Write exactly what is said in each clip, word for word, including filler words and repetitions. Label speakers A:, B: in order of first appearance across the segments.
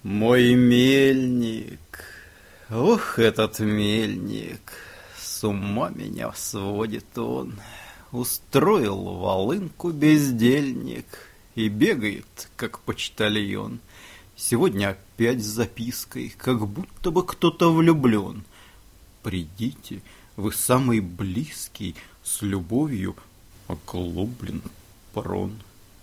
A: Мой мельник, ох, этот мельник, с ума меня сводит он. Устроил волынку бездельник и бегает, как почтальон. Сегодня опять с запиской, как будто бы кто-то влюблен. Придите, вы самый близкий, с любовью оглоблен прон.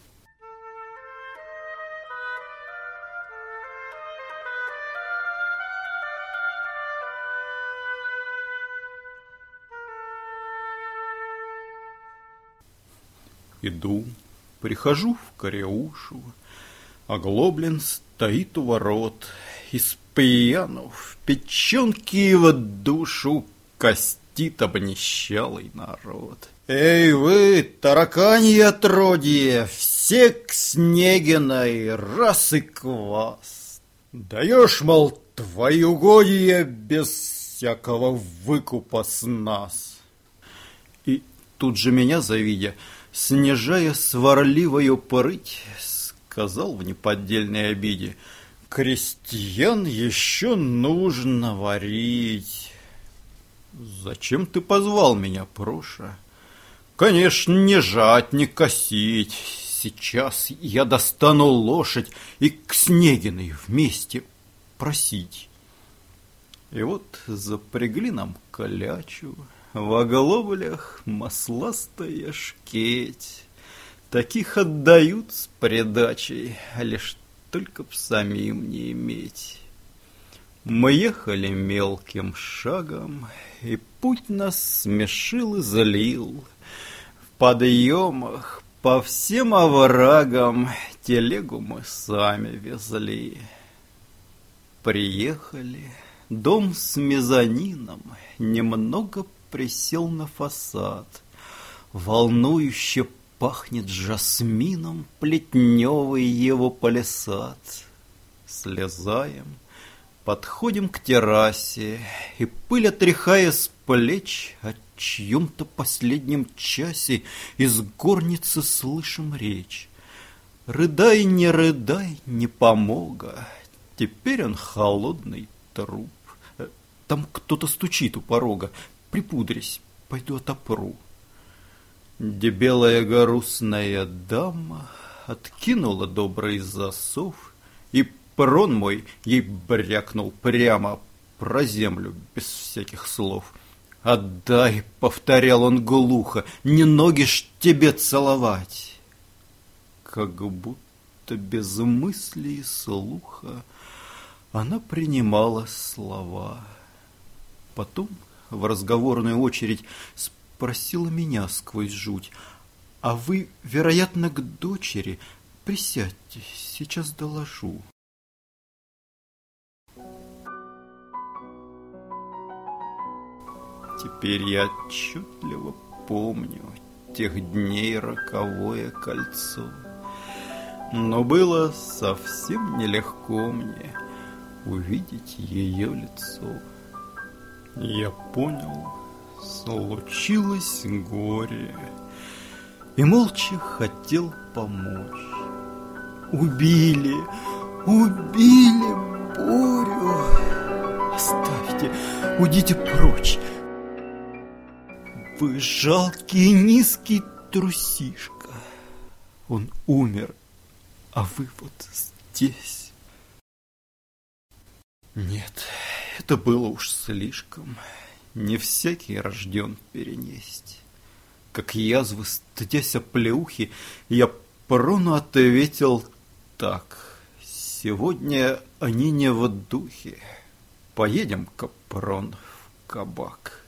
A: Иду, прихожу в Каряушу, Оглоблен стоит у ворот, и с пьяну в печенки его душу костит обнищалый народ. Эй вы, тараканье отродье, все к Снегиной, раз и квас. Даешь, мол, твои угодья без всякого выкупа с нас. И тут же меня завидя, снижая сварливую прыть, сказал в неподдельной обиде: крестьян еще нужно варить. Зачем ты позвал меня, Проша? Конечно, не жать, не косить. Сейчас я достану лошадь и к Снегиной вместе просить. И вот запрягли нам колячу, в оглоблях масластая шкеть. Таких отдают с придачей, лишь только б самим не иметь. Мы ехали мелким шагом, и путь нас смешил и злил. В подъемах по всем оврагам телегу мы сами везли. Приехали, дом с мезонином немного присел на фасад. Волнующе пахнет жасмином плетневый его палисад. Слезаем, подходим к террасе, и пыль отряхая с плеч, о чьем-то последнем часе из горницы слышим речь. Рыдай, не рыдай, не помога, теперь он холодный труп. Там кто-то стучит у порога, припудрясь, пойду отопру. Дебелая грустная дама откинула добрый засов, и прон мой ей брякнул прямо про землю без всяких слов. «Отдай», — повторял он глухо, — «не ноги ж тебе целовать». Как будто без мысли и слуха она принимала слова. Потом в разговорную очередь спросила меня сквозь жуть: «А вы, вероятно, к дочери? Присядьте, сейчас доложу». Теперь я отчетливо помню тех дней роковое кольцо, но было совсем нелегко мне увидеть ее лицо. Я понял, случилось горе, и молча хотел помочь. Убили, убили Борю. Оставьте, уйдите прочь. Вы жалкий низкий трусишка. Он умер, а вы вот здесь. Нет, это было уж слишком. Не всякий рожден перенесть. Как язвы, стыдясь оплеухи, я Прону ответил так: сегодня они не в духе. Поедем-ка, Прон, в кабак.